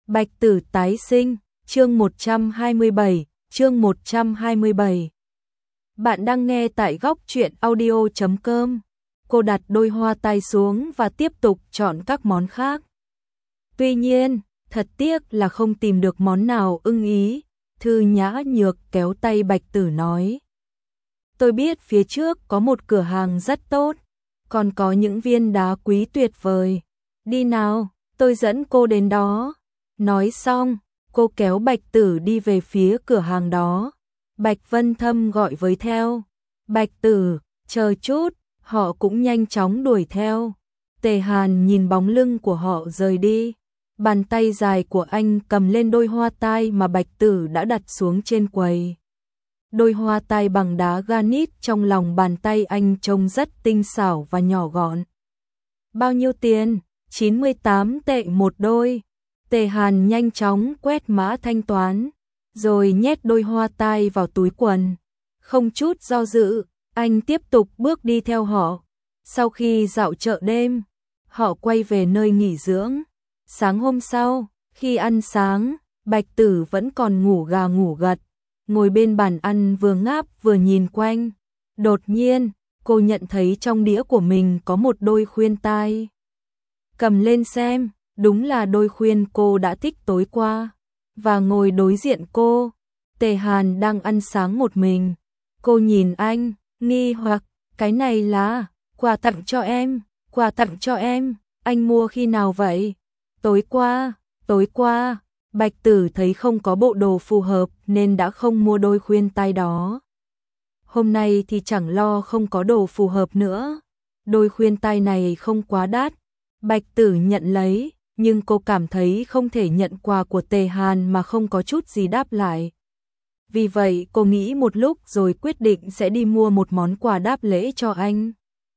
Bạch Tử tái sinh, chương 127, chương 127. Bạn đang nghe tại góc truyện audio.com. Cô đặt đôi hoa tai xuống và tiếp tục chọn các món khác. Tuy nhiên, thật tiếc là không tìm được món nào ưng ý. Thư Nhã Nhược kéo tay Bạch Tử nói. Tôi biết phía trước có một cửa hàng rất tốt, còn có những viên đá quý tuyệt vời. Đi nào, tôi dẫn cô đến đó. Nói xong, cô kéo Bạch Tử đi về phía cửa hàng đó. Bạch Vân Thâm gọi với theo. Bạch Tử, chờ chút, họ cũng nhanh chóng đuổi theo. Tề Hàn nhìn bóng lưng của họ rời đi. Bàn tay dài của anh cầm lên đôi hoa tai mà Bạch Tử đã đặt xuống trên quầy. Đôi hoa tai bằng đá granite trong lòng bàn tay anh trông rất tinh xảo và nhỏ gọn. Bao nhiêu tiền? 98 tệ một đôi. Tề Hàn nhanh chóng quét mã thanh toán, rồi nhét đôi hoa tai vào túi quần. Không chút do dự, anh tiếp tục bước đi theo họ. Sau khi dạo chợ đêm, họ quay về nơi nghỉ dưỡng. Sáng hôm sau, khi ăn sáng, Bạch Tử vẫn còn ngủ gà ngủ gật, ngồi bên bàn ăn vừa ngáp vừa nhìn quanh. Đột nhiên, cô nhận thấy trong đĩa của mình có một đôi khuyên tai. Cầm lên xem, đúng là đôi khuyên cô đã thích tối qua. Và ngồi đối diện cô, Tề Hàn đang ăn sáng một mình. Cô nhìn anh, nghi hoặc, cái này là quà tặng cho em, quà tặng cho em, anh mua khi nào vậy? Tối qua, Bạch Tử thấy không có bộ đồ phù hợp nên đã không mua đôi khuyên tai đó. Hôm nay thì chẳng lo không có đồ phù hợp nữa. Đôi khuyên tai này không quá đắt. Bạch Tử nhận lấy, nhưng cô cảm thấy không thể nhận quà của Tề Hàn mà không có chút gì đáp lại. Vì vậy cô nghĩ một lúc rồi quyết định sẽ đi mua một món quà đáp lễ cho anh.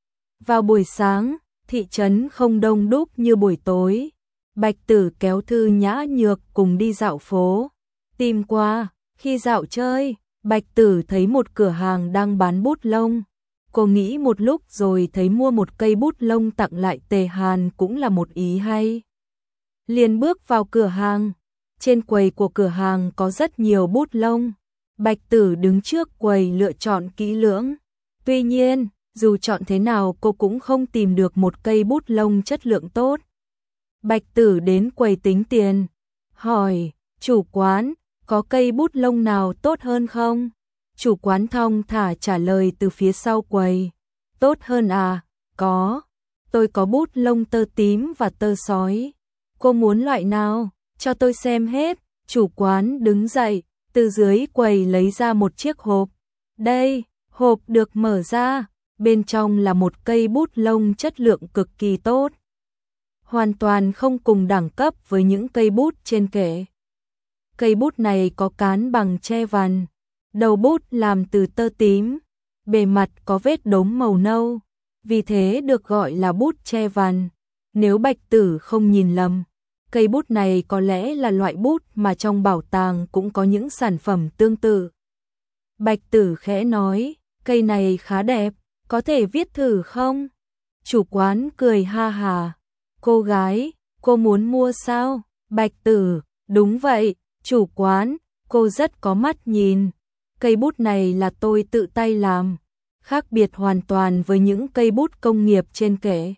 Vào buổi sáng, thị trấn không đông đúc như buổi tối. Bạch Tử kéo Thư Nhã Nhược cùng đi dạo phố. Tìm qua, khi dạo chơi, Bạch Tử thấy một cửa hàng đang bán bút lông. Cô nghĩ một lúc rồi thấy mua một cây bút lông tặng lại Tề Hàn cũng là một ý hay. Liền bước vào cửa hàng. Trên quầy của cửa hàng có rất nhiều bút lông. Bạch Tử đứng trước quầy lựa chọn kỹ lưỡng. Tuy nhiên, dù chọn thế nào cô cũng không tìm được một cây bút lông chất lượng tốt. Bạch Tử đến quầy tính tiền. Hỏi, chủ quán, có cây bút lông nào tốt hơn không? Chủ quán thong thả trả lời từ phía sau quầy. Tốt hơn à? Có. Tôi có bút lông tơ tím và tơ sói. Cô muốn loại nào? Cho tôi xem hết. Chủ quán đứng dậy, từ dưới quầy lấy ra một chiếc hộp. Đây, hộp được mở ra, bên trong là một cây bút lông chất lượng cực kỳ tốt. Hoàn toàn không cùng đẳng cấp với những cây bút trên kệ. Cây bút này có cán bằng tre vằn, đầu bút làm từ tơ tím, bề mặt có vết đốm màu nâu, vì thế được gọi là bút tre vằn. Nếu Bạch Tử không nhìn lầm, cây bút này có lẽ là loại bút mà trong bảo tàng cũng có những sản phẩm tương tự. Bạch Tử khẽ nói, cây này khá đẹp, có thể viết thử không? Chủ quán cười ha hà. Cô gái, cô muốn mua sao? Bạch Tử, đúng vậy, chủ quán, cô rất có mắt nhìn. Cây bút này là tôi tự tay làm, khác biệt hoàn toàn với những cây bút công nghiệp trên kệ.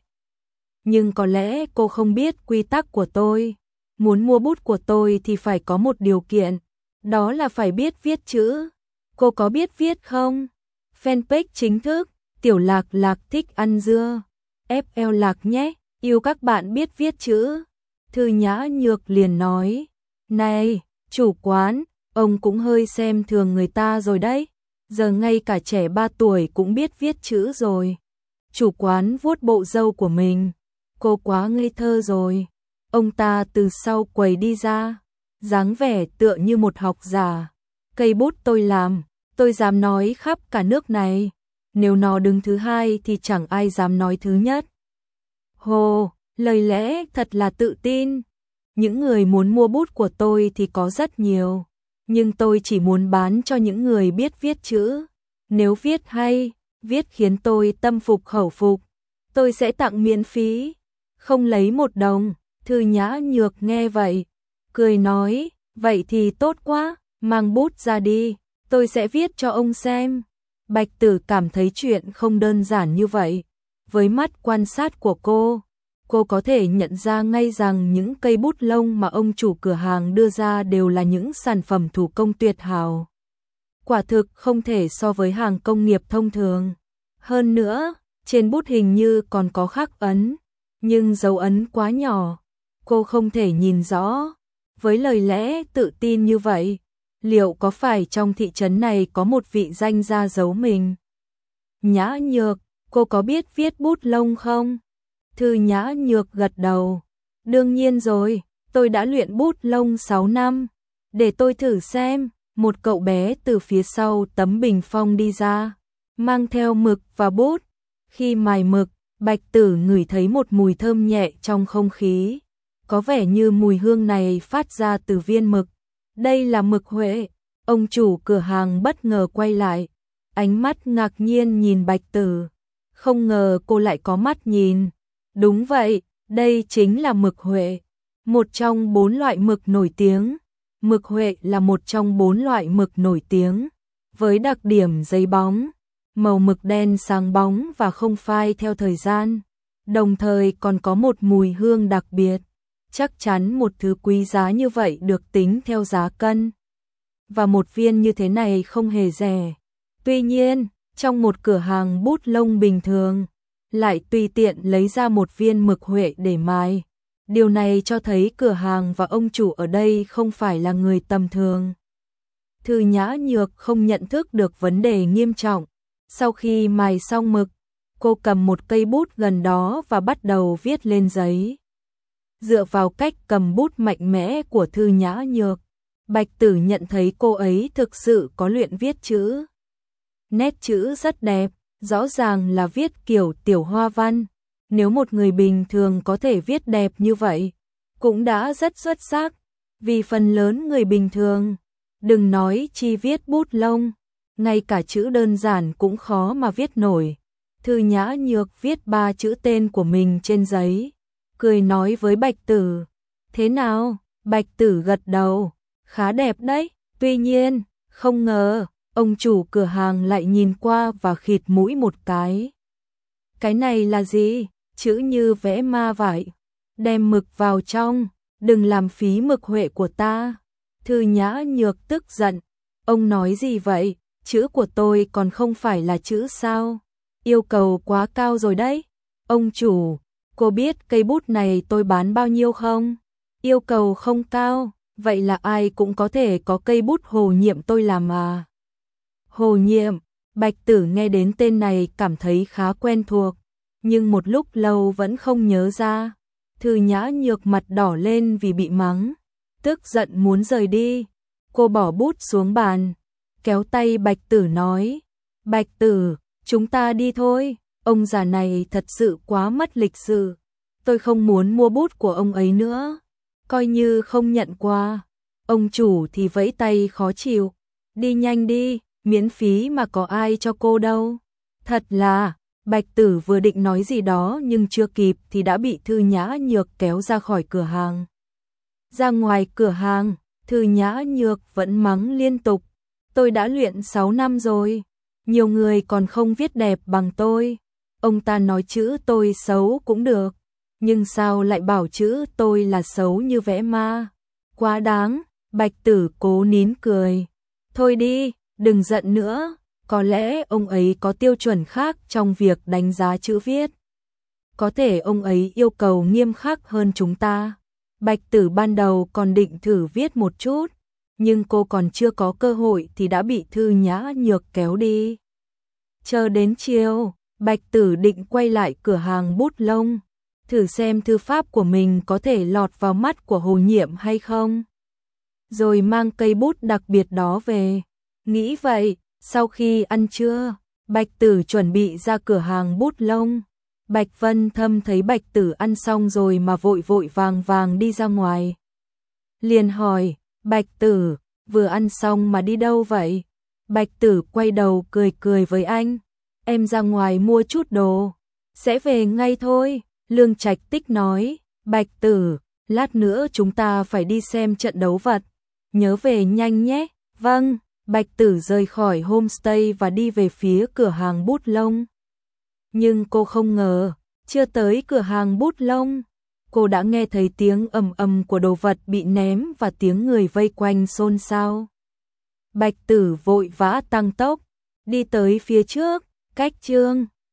Nhưng có lẽ cô không biết quy tắc của tôi. Muốn mua bút của tôi thì phải có một điều kiện, đó là phải biết viết chữ. Cô có biết viết không? Fanpage chính thức, Tiểu Lạc Lạc thích ăn dưa. FL Lạc nhé, yêu các bạn biết viết chữ. Thư Nhã Nhược liền nói, này, chủ quán, ông cũng hơi xem thường người ta rồi đấy. Giờ ngay cả trẻ 3 tuổi cũng biết viết chữ rồi. Chủ quán vuốt bộ râu của mình. Cô quá ngây thơ rồi. Ông ta từ sau quầy đi ra, dáng vẻ tựa như một học giả. Cây bút tôi làm, tôi dám nói khắp cả nước này. Nếu nó đứng thứ hai thì chẳng ai dám nói thứ nhất. Hồ, lời lẽ thật là tự tin. Những người muốn mua bút của tôi thì có rất nhiều, nhưng tôi chỉ muốn bán cho những người biết viết chữ. Nếu viết hay, viết khiến tôi tâm phục khẩu phục, tôi sẽ tặng miễn phí, không lấy một đồng. Thư Nhã Nhược nghe vậy, cười nói, vậy thì tốt quá, mang bút ra đi, tôi sẽ viết cho ông xem. Bạch Tử cảm thấy chuyện không đơn giản như vậy. Với mắt quan sát của cô có thể nhận ra ngay rằng những cây bút lông mà ông chủ cửa hàng đưa ra đều là những sản phẩm thủ công tuyệt hảo. Quả thực không thể so với hàng công nghiệp thông thường. Hơn nữa, trên bút hình như còn có khắc ấn, nhưng dấu ấn quá nhỏ, cô không thể nhìn rõ. Với lời lẽ tự tin như vậy, liệu có phải trong thị trấn này có một vị danh gia giấu mình? Nhã Nhược, cô có biết viết bút lông không? Thư Nhã Nhược gật đầu. Đương nhiên rồi, tôi đã luyện bút lông 6 năm. Để tôi thử xem. Một cậu bé từ phía sau tấm bình phong đi ra, mang theo mực và bút. Khi mài mực, Bạch Tử ngửi thấy một mùi thơm nhẹ trong không khí. Có vẻ như mùi hương này phát ra từ viên mực. Đây là mực Huệ. Ông chủ cửa hàng bất ngờ quay lại, ánh mắt ngạc nhiên nhìn Bạch Tử. Không ngờ cô lại có mắt nhìn. Đúng vậy, đây chính là mực Huệ, một trong 4 loại mực nổi tiếng. Mực Huệ là một trong 4 loại mực nổi tiếng, với đặc điểm giấy bóng, màu mực đen sáng bóng và không phai theo thời gian, đồng thời còn có một mùi hương đặc biệt. Chắc chắn một thứ quý giá như vậy được tính theo giá cân, và một viên như thế này không hề rẻ. Tuy nhiên, trong một cửa hàng bút lông bình thường, lại tùy tiện lấy ra một viên mực Huệ để mài. Điều này cho thấy cửa hàng và ông chủ ở đây không phải là người tầm thường. Thư Nhã Nhược không nhận thức được vấn đề nghiêm trọng. Sau khi mài xong mực, cô cầm một cây bút gần đó và bắt đầu viết lên giấy. Dựa vào cách cầm bút mạnh mẽ của Thư Nhã Nhược, Bạch Tử nhận thấy cô ấy thực sự có luyện viết chữ. Nét chữ rất đẹp, rõ ràng là viết kiểu tiểu hoa văn. Nếu một người bình thường có thể viết đẹp như vậy, cũng đã rất xuất sắc. Vì phần lớn người bình thường, đừng nói chi viết bút lông, ngay cả chữ đơn giản cũng khó mà viết nổi. Thư Nhã Nhược viết 3 chữ tên của mình trên giấy, cười nói với Bạch Tử. Thế nào? Bạch Tử gật đầu. Khá đẹp đấy. Tuy nhiên, không ngờ, ông chủ cửa hàng lại nhìn qua và khịt mũi một cái. Cái này là gì? Chữ như vẽ ma vậy. Đem mực vào trong, đừng làm phí mực Huệ của ta. Thư Nhã Nhược tức giận. Ông nói gì vậy? Chữ của tôi còn không phải là chữ sao? Yêu cầu quá cao rồi đấy. Ông chủ, cô biết cây bút này tôi bán bao nhiêu không? Yêu cầu không cao, vậy là ai cũng có thể có cây bút Hồ Nhiệm tôi làm à? Hồ Nhiệm, Bạch Tử nghe đến tên này cảm thấy khá quen thuộc, nhưng một lúc lâu vẫn không nhớ ra. Thư Nhã Nhược mặt đỏ lên vì bị mắng, tức giận muốn rời đi. Cô bỏ bút xuống bàn, kéo tay Bạch Tử nói, Bạch Tử, chúng ta đi thôi, ông già này thật sự quá mất lịch sự. Tôi không muốn mua bút của ông ấy nữa, coi như không nhận quà. Ông chủ thì vẫy tay khó chịu, đi nhanh đi, miễn phí mà có ai cho cô đâu. Thật là, Bạch Tử vừa định nói gì đó nhưng chưa kịp thì đã bị Thư Nhã Nhược kéo ra khỏi cửa hàng. Ra ngoài cửa hàng, Thư Nhã Nhược vẫn mắng liên tục. Tôi đã luyện 6 năm rồi, nhiều người còn không viết đẹp bằng tôi. Ông ta nói chữ tôi xấu cũng được, nhưng sao lại bảo chữ tôi là xấu như vẽ ma? Quá đáng. Bạch Tử cố nín cười. Thôi đi, đừng giận nữa, có lẽ ông ấy có tiêu chuẩn khác trong việc đánh giá chữ viết. Có thể ông ấy yêu cầu nghiêm khắc hơn chúng ta. Bạch Tử ban đầu còn định thử viết một chút, nhưng cô còn chưa có cơ hội thì đã bị Thư Nhã Nhược kéo đi. Chờ đến chiều, Bạch Tử định quay lại cửa hàng bút lông, thử xem thư pháp của mình có thể lọt vào mắt của Hồ Nhiệm hay không. Rồi mang cây bút đặc biệt đó về. Nghĩ vậy, sau khi ăn trưa, Bạch Tử chuẩn bị ra cửa hàng bút lông. Bạch Vân Thâm thấy Bạch Tử ăn xong rồi mà vội vội vàng vàng đi ra ngoài. Liền hỏi, Bạch Tử, vừa ăn xong mà đi đâu vậy? Bạch Tử quay đầu cười cười với anh. Em ra ngoài mua chút đồ, sẽ về ngay thôi. Lương Trạch Tích nói, Bạch Tử, lát nữa chúng ta phải đi xem trận đấu vật, nhớ về nhanh nhé. Vâng, Bạch Tử rời khỏi homestay và đi về phía cửa hàng bút lông. Nhưng cô không ngờ, chưa tới cửa hàng bút lông, cô đã nghe thấy tiếng ầm ầm của đồ vật bị ném và tiếng người vây quanh xôn xao. Bạch Tử vội vã tăng tốc, đi tới phía trước, cách Trương